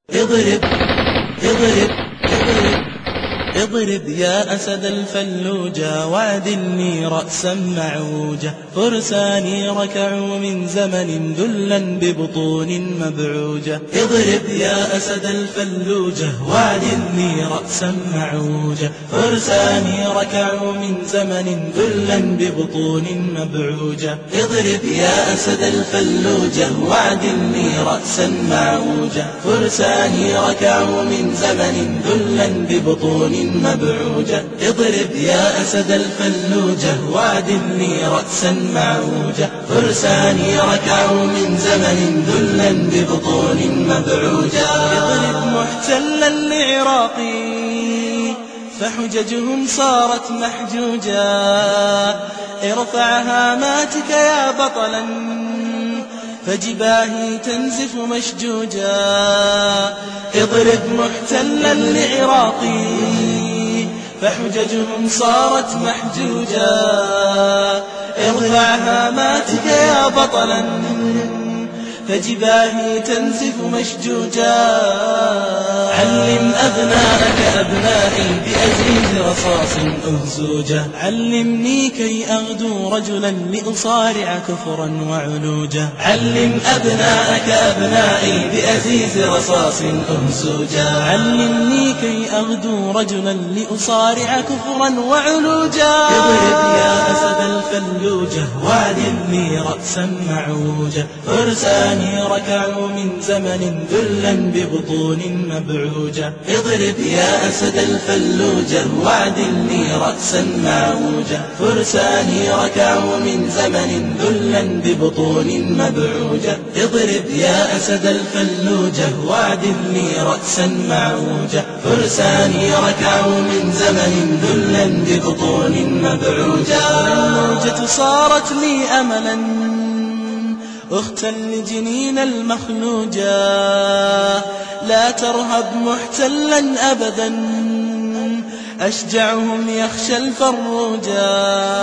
اضرب اضرب اضرب اضرب يا أسد الفلوجة واعدلني رأسا معوجة. فرساني ركعوا من زمن ذلا ببطون مبعوجة. اضرب يا أسد الفلوجة واعدلني رأسا معوجة. فرساني ركعوا من زمن ذلا ببطون مبعوجة. اضرب يا أسد الفلوجة واعدلني رأسا معوجة. فرساني ركعوا من زمن ذلا ببطون مبعوجة. اضرب يا أسد الفلوجة واعدلني رأسا معوجة. فرساني ركعوا من زمن ذلا ببطون مبعوجة. اضرب محتلا لعراقي فحججهم صارت محجوجة. ارفع هاماتك يا بطلا فجباهي تنزف مشجوجا. اضرب محتلا لعراقي فحججهم صارت محجوجا. ارفع هاماتك يا بطلا فجباهي تنزف مشجوجا. علم أبناءك أبنائي بأزيز رصاص أهزوجة. علمني كي أغدو رجلا لأصارع كفرا وعلوجة. علم أبناءك أبنائي بأزيز رصاص أهزوجة. علمني كي أغدو رجلا لأصارع كفرا وعلوجة. اضرب يا أسد الفلوجة واعدلني رأسا معوجة. فرساني ركعوا من زمن ذلا ببطون مبعوجة. اضرب يا أسد الفلوجة واعدلني رأسا معوجة. فرساني ركعوا من زمن ذلا ببطون مبعوجة. اضرب يا أسد الفلوجة واعدلني رأسا معوجة. فرساني ركعوا من زمن ذلا ببطون مبعوجة. الموجة صارت لي أملا أختا لجنين المخلوجة. لا ترهب محتلا أبدا أشجعهم يخشى الفروجا.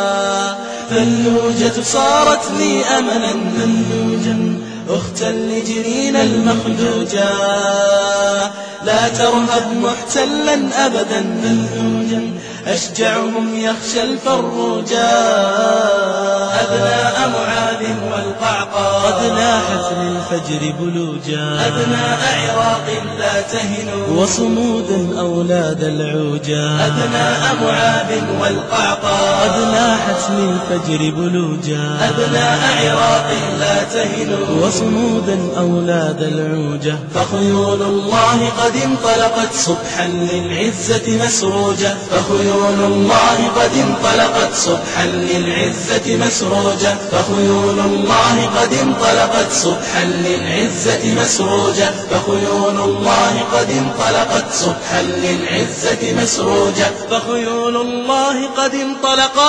فلوجة صارت لي أملا فلوجا أختا لجنين المخلوجة. لا ترهب محتلا أبدا فلوجا أشجعهم يخشى الفروجا. أبناء معاذ والقعقاع قد لاحت للفجر بلوجا. أبناء عراق لا تهنوا وصمودا أولاد العوجا. أبناء معاذ والقعقاع قد لاحت للفجر بلوجا. أبناء عراق لا تهنوا وصمودا أولاد العوجة. فخيول الله قد انطلقت صبحا للعزة مسروجة. فخيول الله قد انطلقت صبحا للعزة مسروجة. فخيول الله قد انطلقت صبحا للعزة مسروجة. فخيول الله قد انطلقت صبحا للعزة مسروجة. فخيول الله قد انطلقت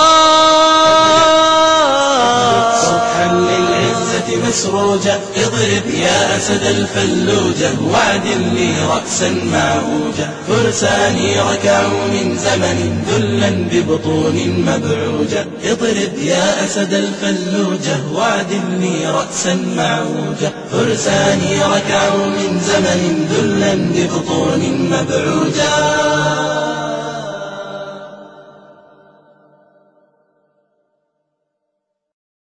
صبحا للعزة مسروجة. اضرب يا أسد الفلوجة واعدلني رأسا معوجة. فرساني ركعوا من زمن ذلا ببطون مبعوجة. اضرب يا أسد الفلوجة واعدلني رأسا معوجة. فرساني ركعوا من زمن ذلا ببطون مبعوجة.